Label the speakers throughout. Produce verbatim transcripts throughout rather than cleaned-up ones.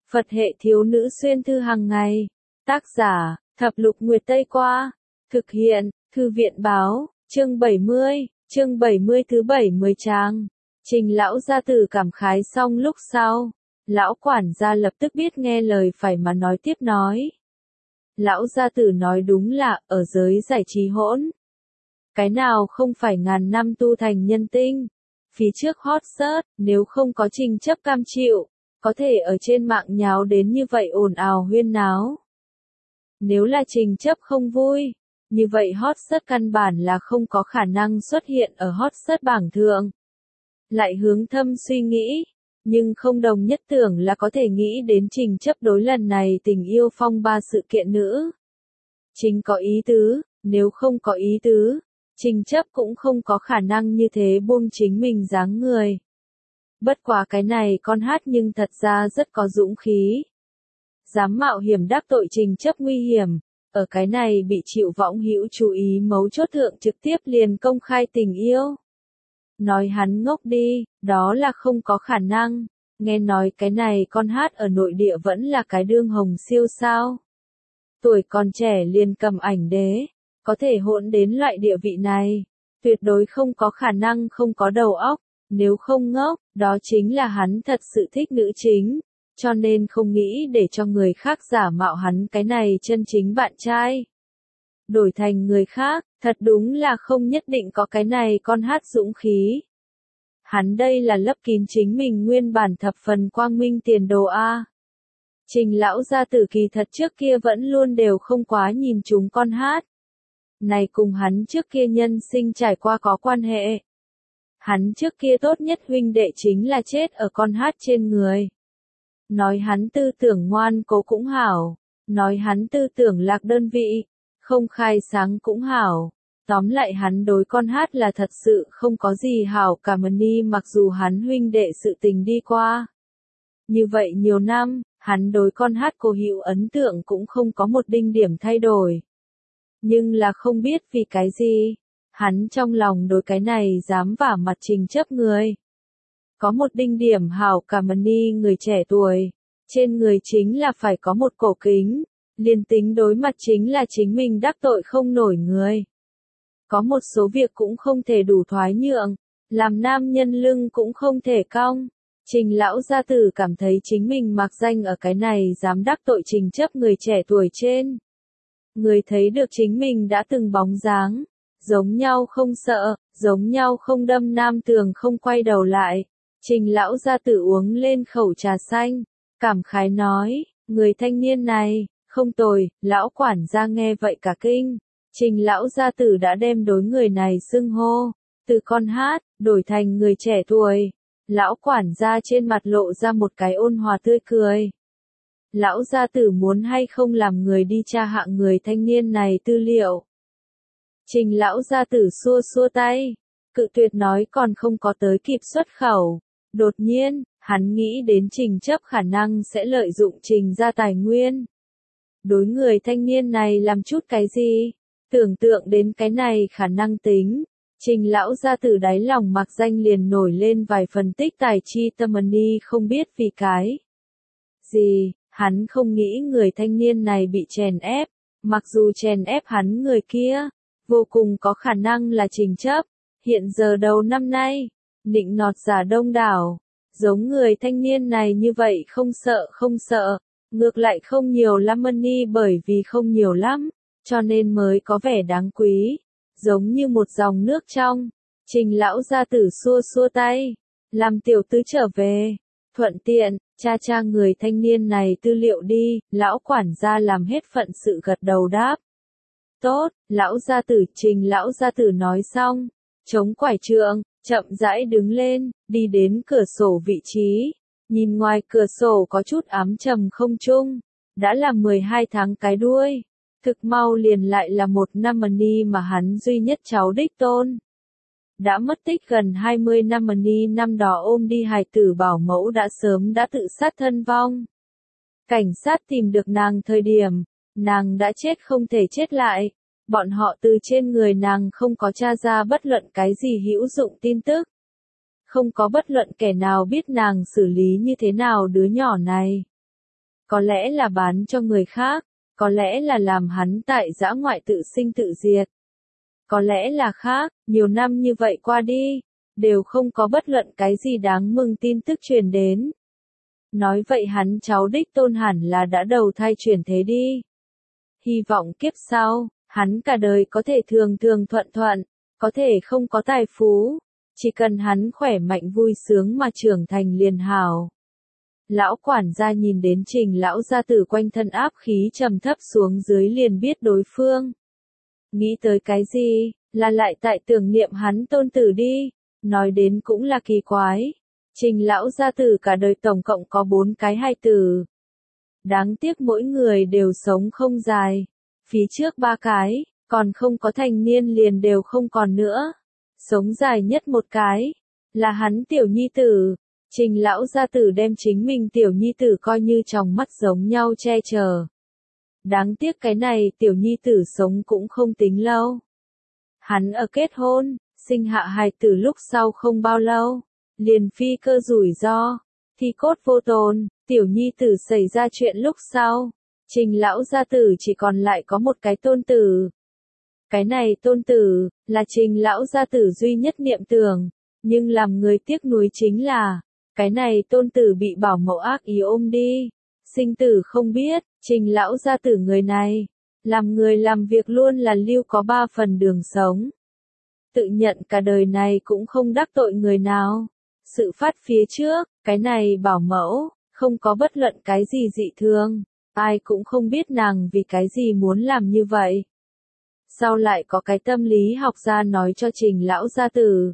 Speaker 1: Phật hệ thiếu nữ xuyên thư hàng ngày. Tác giả, Thập Lục Nguyệt Tây Qua. Thực hiện, Thư viện báo, chương bảy mươi, chương bảy mươi thứ bảy mươi trang. Trình lão gia tử cảm khái xong lúc sau. Lão quản gia lập tức biết nghe lời phải mà nói tiếp nói. Lão gia tử nói đúng là, ở giới giải trí hỗn. Cái nào không phải ngàn năm tu thành nhân tinh. Phía trước hot search, nếu không có Trình Chấp cam chịu, có thể ở trên mạng nháo đến như vậy ồn ào huyên náo. Nếu là Trình Chấp không vui, như vậy hot search căn bản là không có khả năng xuất hiện ở hot search bảng thượng. Lại hướng thâm suy nghĩ, nhưng không đồng nhất tưởng là có thể nghĩ đến Trình Chấp đối lần này tình yêu phong ba sự kiện nữ. Chính có ý tứ, nếu không có ý tứ, Trình Chấp cũng không có khả năng như thế buông chính mình dáng người. Bất quá cái này con hát nhưng thật ra rất có dũng khí. Dám mạo hiểm đắc tội Trình Chấp nguy hiểm, ở cái này bị chịu võng hữu chú ý mấu chốt thượng trực tiếp liền công khai tình yêu. Nói hắn ngốc đi, đó là không có khả năng, nghe nói cái này con hát ở nội địa vẫn là cái đương hồng siêu sao. Tuổi còn trẻ liền cầm ảnh đế, có thể hỗn đến loại địa vị này, tuyệt đối không có khả năng không có đầu óc, nếu không ngốc, đó chính là hắn thật sự thích nữ chính, cho nên không nghĩ để cho người khác giả mạo hắn cái này chân chính bạn trai. Đổi thành người khác, thật đúng là không nhất định có cái này con hát dũng khí. Hắn đây là lấp kín chính mình nguyên bản thập phần quang minh tiền đồ a. Trình lão gia tử kỳ thật trước kia vẫn luôn đều không quá nhìn chúng con hát. Này cùng hắn trước kia nhân sinh trải qua có quan hệ. Hắn trước kia tốt nhất huynh đệ chính là chết ở con hát trên người. Nói hắn tư tưởng ngoan cố cũng hảo, nói hắn tư tưởng lạc đơn vị, không khai sáng cũng hảo. Tóm lại hắn đối con hát là thật sự không có gì hảo cả mà ni mặc dù hắn huynh đệ sự tình đi qua. Như vậy nhiều năm, hắn đối con hát cô hữu ấn tượng cũng không có một đinh điểm thay đổi. Nhưng là không biết vì cái gì, hắn trong lòng đối cái này dám vả mặt Trình Chấp người. Có một đinh điểm hảo cả mà ni người trẻ tuổi, trên người chính là phải có một cổ kính, liền tính đối mặt chính là chính mình đắc tội không nổi người. Có một số việc cũng không thể đủ thoái nhượng, làm nam nhân lưng cũng không thể cong. Trình lão gia tử cảm thấy chính mình mặc danh ở cái này dám đắc tội Trình Chấp người trẻ tuổi trên. Người thấy được chính mình đã từng bóng dáng, giống nhau không sợ, giống nhau không đâm nam tường không quay đầu lại. Trình lão gia tử uống lên khẩu trà xanh, cảm khái nói, người thanh niên này, không tồi, lão quản gia nghe vậy cả kinh. Trình lão gia tử đã đem đối người này xưng hô, từ con hát, đổi thành người trẻ tuổi. Lão quản gia trên mặt lộ ra một cái ôn hòa tươi cười. Lão gia tử muốn hay không làm người đi tra hạng người thanh niên này tư liệu. Trình lão gia tử xua xua tay, cự tuyệt nói còn không có tới kịp xuất khẩu. Đột nhiên, hắn nghĩ đến Trình Chấp khả năng sẽ lợi dụng Trình gia tài nguyên. Đối người thanh niên này làm chút cái gì? Tưởng tượng đến cái này khả năng tính. Trình lão gia tử đáy lòng mặc danh liền nổi lên vài phần tích tài chi tâm ni không biết vì cái gì, hắn không nghĩ người thanh niên này bị chèn ép, mặc dù chèn ép hắn người kia, vô cùng có khả năng là Trình Chấp. Hiện giờ đầu năm nay, nịnh nọt giả đông đảo, giống người thanh niên này như vậy không sợ không sợ, ngược lại không nhiều lắm ni bởi vì không nhiều lắm, cho nên mới có vẻ đáng quý. Giống như một dòng nước trong, Trình lão gia tử xua xua tay, làm tiểu tứ trở về, thuận tiện, cha cha người thanh niên này tư liệu đi, lão quản gia làm hết phận sự gật đầu đáp. Tốt, lão gia tử, Trình lão gia tử nói xong, chống quải trượng, chậm rãi đứng lên, đi đến cửa sổ vị trí, nhìn ngoài cửa sổ có chút ám trầm không trung, đã là mười hai tháng cái đuôi. Thực mau liền lại là một năm ni mà hắn duy nhất cháu đích tôn. Đã mất tích gần hai mươi năm ni năm đó ôm đi hài tử bảo mẫu đã sớm đã tự sát thân vong. Cảnh sát tìm được nàng thời điểm, nàng đã chết không thể chết lại. Bọn họ từ trên người nàng không có tra ra bất luận cái gì hữu dụng tin tức. Không có bất luận kẻ nào biết nàng xử lý như thế nào đứa nhỏ này. có lẽ là bán cho người khác, có lẽ là làm hắn tại dã ngoại tự sinh tự diệt. Có lẽ là khác, nhiều năm như vậy qua đi, đều không có bất luận cái gì đáng mừng tin tức truyền đến. Nói vậy hắn cháu đích tôn hẳn là đã đầu thai chuyển thế đi. Hy vọng kiếp sau, hắn cả đời có thể thường thường thuận thuận, có thể không có tài phú, chỉ cần hắn khỏe mạnh vui sướng mà trưởng thành liền hảo. Lão quản gia nhìn đến Trình lão gia tử quanh thân áp khí trầm thấp xuống dưới liền biết đối phương. Nghĩ tới cái gì, là lại tại tưởng niệm hắn tôn tử đi, nói đến cũng là kỳ quái. Trình lão gia tử cả đời tổng cộng có bốn cái hai tử. Đáng tiếc mỗi người đều sống không dài. Phía trước ba cái, còn không có thành niên liền đều không còn nữa. Sống dài nhất một cái, là hắn tiểu nhi tử. Trình lão gia tử đem chính mình tiểu nhi tử coi như tròng mắt giống nhau che chở. Đáng tiếc cái này tiểu nhi tử sống cũng không tính lâu. Hắn ở kết hôn, sinh hạ hài tử lúc sau không bao lâu, liền phi cơ rủi ro, thi cốt vô tồn, tiểu nhi tử xảy ra chuyện lúc sau. Trình lão gia tử chỉ còn lại có một cái tôn tử. Cái này tôn tử, là trình lão gia tử duy nhất niệm tưởng, nhưng làm người tiếc nuối chính là, cái này tôn tử bị bảo mẫu ác ý ôm đi. Sinh tử không biết, trình lão gia tử người này, làm người làm việc luôn là lưu có ba phần đường sống. Tự nhận cả đời này cũng không đắc tội người nào. Sự phát phía trước, cái này bảo mẫu, không có bất luận cái gì dị thường, ai cũng không biết nàng vì cái gì muốn làm như vậy. Sau lại có cái tâm lý học gia nói cho trình lão gia tử.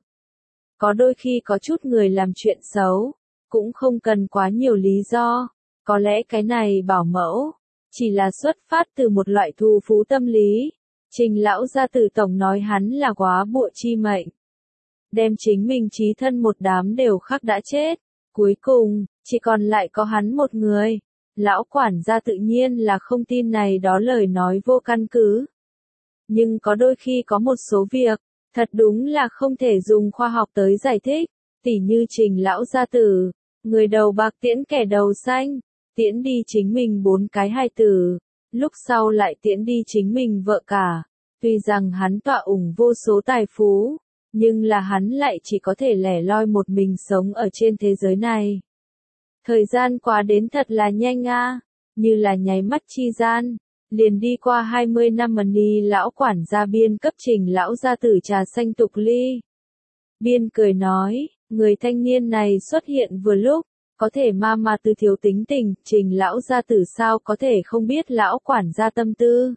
Speaker 1: Có đôi khi có chút người làm chuyện xấu, cũng không cần quá nhiều lý do. Có lẽ cái này bảo mẫu, chỉ là xuất phát từ một loại thù phú tâm lý. Trình lão gia tử tổng nói hắn là quá bụa chi mệnh. Đem chính mình chí thân một đám đều khắc đã chết. Cuối cùng, chỉ còn lại có hắn một người. Lão quản gia tự nhiên là không tin này đó lời nói vô căn cứ. Nhưng có đôi khi có một số việc, thật đúng là không thể dùng khoa học tới giải thích. Tỉ như trình lão gia tử, người đầu bạc tiễn kẻ đầu xanh, tiễn đi chính mình bốn cái hài tử, lúc sau lại tiễn đi chính mình vợ cả. Tuy rằng hắn tọa ủng vô số tài phú, nhưng là hắn lại chỉ có thể lẻ loi một mình sống ở trên thế giới này. Thời gian qua đến thật là nhanh a, à, như là nháy mắt chi gian, liền đi qua hai mươi năm mà ni lão quản gia Biên cấp trình lão gia tử trà xanh tục ly. Biên cười nói, người thanh niên này xuất hiện vừa lúc, có thể ma ma từ thiếu tính tình, trình lão gia tử sao có thể không biết lão quản gia tâm tư.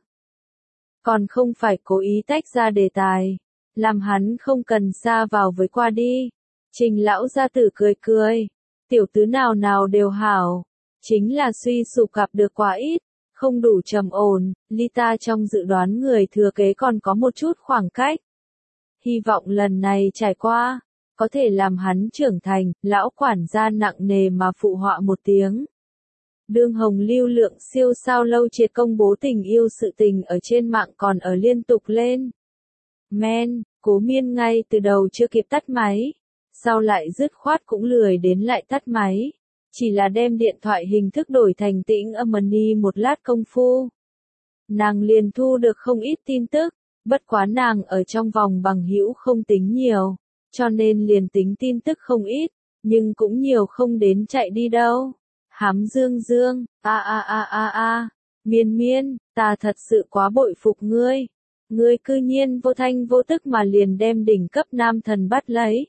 Speaker 1: Còn không phải cố ý tách ra đề tài, làm hắn không cần xa vào với qua đi. Trình lão gia tử cười cười, tiểu tứ nào nào đều hảo, chính là suy sụp gặp được quá ít, không đủ trầm ổn, ly ta trong dự đoán người thừa kế còn có một chút khoảng cách. Hy vọng lần này trải qua, có thể làm hắn trưởng thành. Lão quản gia nặng nề mà phụ họa một tiếng. Đương Hồng lưu lượng siêu sao lâu triệt công bố tình yêu sự tình ở trên mạng còn ở liên tục lên. Men, Cố Miên ngay từ đầu chưa kịp tắt máy, sau lại dứt khoát cũng lười đến lại tắt máy, chỉ là đem điện thoại hình thức đổi thành tĩnh âm money một lát công phu. Nàng liền thu được không ít tin tức, bất quá nàng ở trong vòng bằng hữu không tính nhiều, cho nên liền tính tin tức không ít, nhưng cũng nhiều không đến chạy đi đâu. Hám Dương Dương, a a a a a, Miên Miên, ta thật sự quá bội phục ngươi. Ngươi cư nhiên vô thanh vô tức mà liền đem đỉnh cấp nam thần bắt lấy.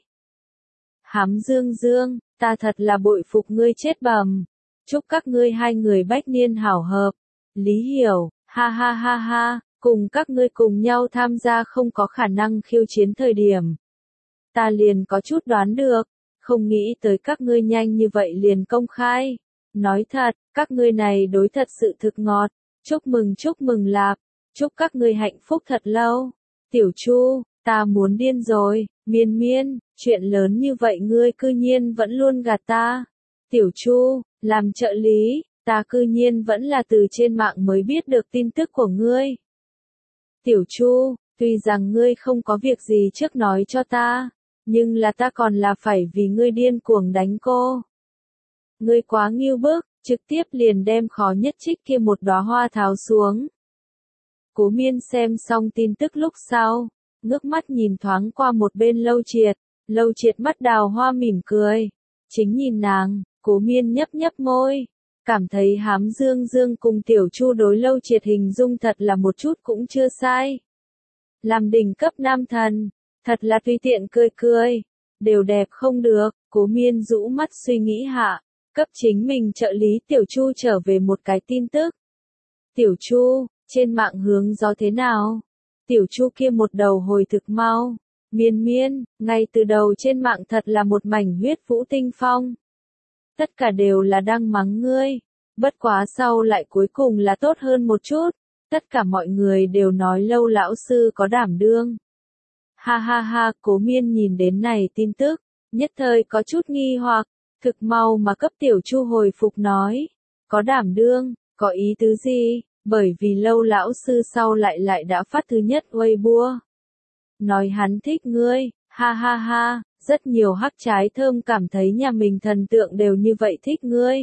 Speaker 1: Hám Dương Dương, ta thật là bội phục ngươi chết bầm. Chúc các ngươi hai người bách niên hảo hợp. Lý Hiểu, ha ha ha ha, cùng các ngươi cùng nhau tham gia không có khả năng khiêu chiến thời điểm. Ta liền có chút đoán được, không nghĩ tới các ngươi nhanh như vậy liền công khai. Nói thật, các ngươi này đối thật sự thực ngọt. Chúc mừng chúc mừng lạp. Chúc các ngươi hạnh phúc thật lâu. Tiểu Chu, ta muốn điên rồi. Miên Miên, chuyện lớn như vậy ngươi cư nhiên vẫn luôn gạt ta. Tiểu Chu, làm trợ lý, ta cư nhiên vẫn là từ trên mạng mới biết được tin tức của ngươi. Tiểu Chu, tuy rằng ngươi không có việc gì trước nói cho ta, nhưng là ta còn là phải vì ngươi điên cuồng đánh cô. Ngươi quá nghiêu bức, trực tiếp liền đem khó nhất trích kia một đóa hoa tháo xuống. Cố Miên xem xong tin tức lúc sau, ngước mắt nhìn thoáng qua một bên Lâu Triệt, Lâu Triệt mắt đào hoa mỉm cười, chính nhìn nàng, Cố Miên nhấp nhấp môi, cảm thấy Hám Dương Dương cùng Tiểu Chu đối Lâu Triệt hình dung thật là một chút cũng chưa sai. Làm đỉnh cấp nam thần, thật là tùy tiện cười cười, đều đẹp không được, Cố Miên rũ mắt suy nghĩ hạ, cấp chính mình trợ lý Tiểu Chu trở về một cái tin tức. Tiểu Chu, trên mạng hướng gió thế nào? Tiểu Chu kia một đầu hồi thực mau. Miên miên, ngay từ đầu trên mạng thật là một mảnh huyết vũ tinh phong. Tất cả đều là đang mắng ngươi. Bất quá sau lại cuối cùng là tốt hơn một chút. Tất cả mọi người đều nói Lâu lão sư có đảm đương. Ha ha ha, Cố Miên nhìn đến này tin tức, nhất thời có chút nghi hoặc, thực mau mà cấp Tiểu Chu hồi phục nói. Có đảm đương, có ý tứ gì? Bởi vì Lâu lão sư sau lại lại đã phát thứ nhất Weibo. Nói hắn thích ngươi, ha ha ha, rất nhiều hắc trái thơm cảm thấy nhà mình thần tượng đều như vậy thích ngươi.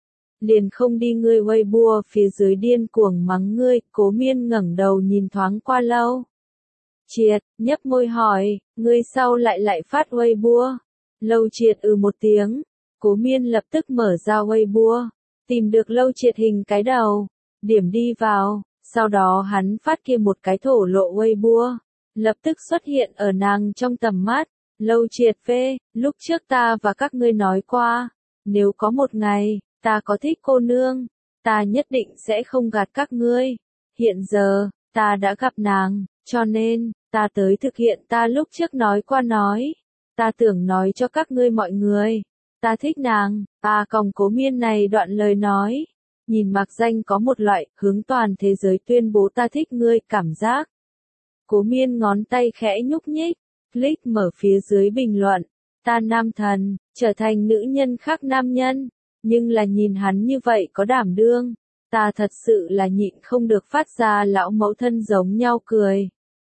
Speaker 1: Liền không đi ngươi Weibo phía dưới điên cuồng mắng ngươi, Cố Miên ngẩng đầu nhìn thoáng qua Lâu Triệt, nhấp môi hỏi, ngươi sau lại lại phát Weibo. Lâu Triệt ừ một tiếng, Cố Miên lập tức mở ra Weibo, tìm được Lâu Triệt hình cái đầu, điểm đi vào, sau đó hắn phát kia một cái thổ lộ Weibo, lập tức xuất hiện ở nàng trong tầm mắt. Lâu Triệt phê, lúc trước ta và các ngươi nói qua, nếu có một ngày, ta có thích cô nương, ta nhất định sẽ không gạt các ngươi. Hiện giờ, ta đã gặp nàng, cho nên, ta tới thực hiện ta lúc trước nói qua nói. Ta tưởng nói cho các ngươi mọi người, ta thích nàng, ta còng Cố Miên này đoạn lời nói. Nhìn Mạc Danh có một loại hướng toàn thế giới tuyên bố ta thích ngươi cảm giác. Cố Miên ngón tay khẽ nhúc nhích, click mở phía dưới bình luận, ta nam thần, trở thành nữ nhân khác nam nhân, nhưng là nhìn hắn như vậy có đảm đương, ta thật sự là nhịn không được phát ra lão mẫu thân giống nhau cười.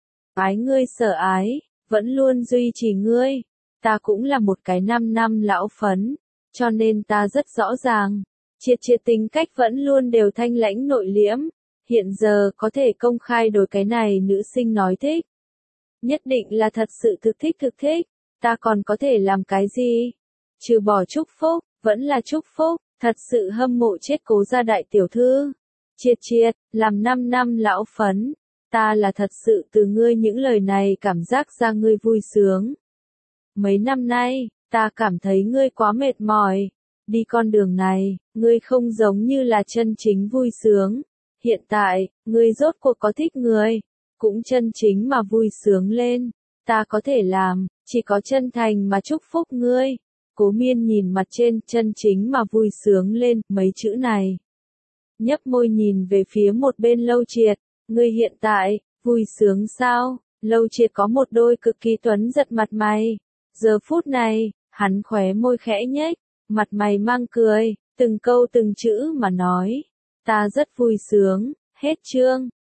Speaker 1: Ái ngươi sợ ái, vẫn luôn duy trì ngươi, ta cũng là một cái năm năm lão phấn, cho nên ta rất rõ ràng. Triệt Triệt tính cách vẫn luôn đều thanh lãnh nội liễm, hiện giờ có thể công khai đối cái này nữ sinh nói thích. Nhất định là thật sự thực thích thực thích, ta còn có thể làm cái gì? Trừ bỏ chúc phúc, vẫn là chúc phúc, thật sự hâm mộ chết Cố gia đại tiểu thư. Triệt Triệt, làm năm năm lão phấn, ta là thật sự từ ngươi những lời này cảm giác ra ngươi vui sướng. Mấy năm nay, ta cảm thấy ngươi quá mệt mỏi. Đi con đường này, ngươi không giống như là chân chính vui sướng. Hiện tại, ngươi rốt cuộc có thích người, cũng chân chính mà vui sướng lên. Ta có thể làm, chỉ có chân thành mà chúc phúc ngươi. Cố Miên nhìn mặt trên chân chính mà vui sướng lên, mấy chữ này. Nhấp môi nhìn về phía một bên Lâu Triệt, ngươi hiện tại, vui sướng sao? Lâu Triệt có một đôi cực kỳ tuấn giật mặt mày. Giờ phút này, hắn khóe môi khẽ nhếch. Mặt mày mang cười, từng câu từng chữ mà nói. Ta rất vui sướng, hết chương.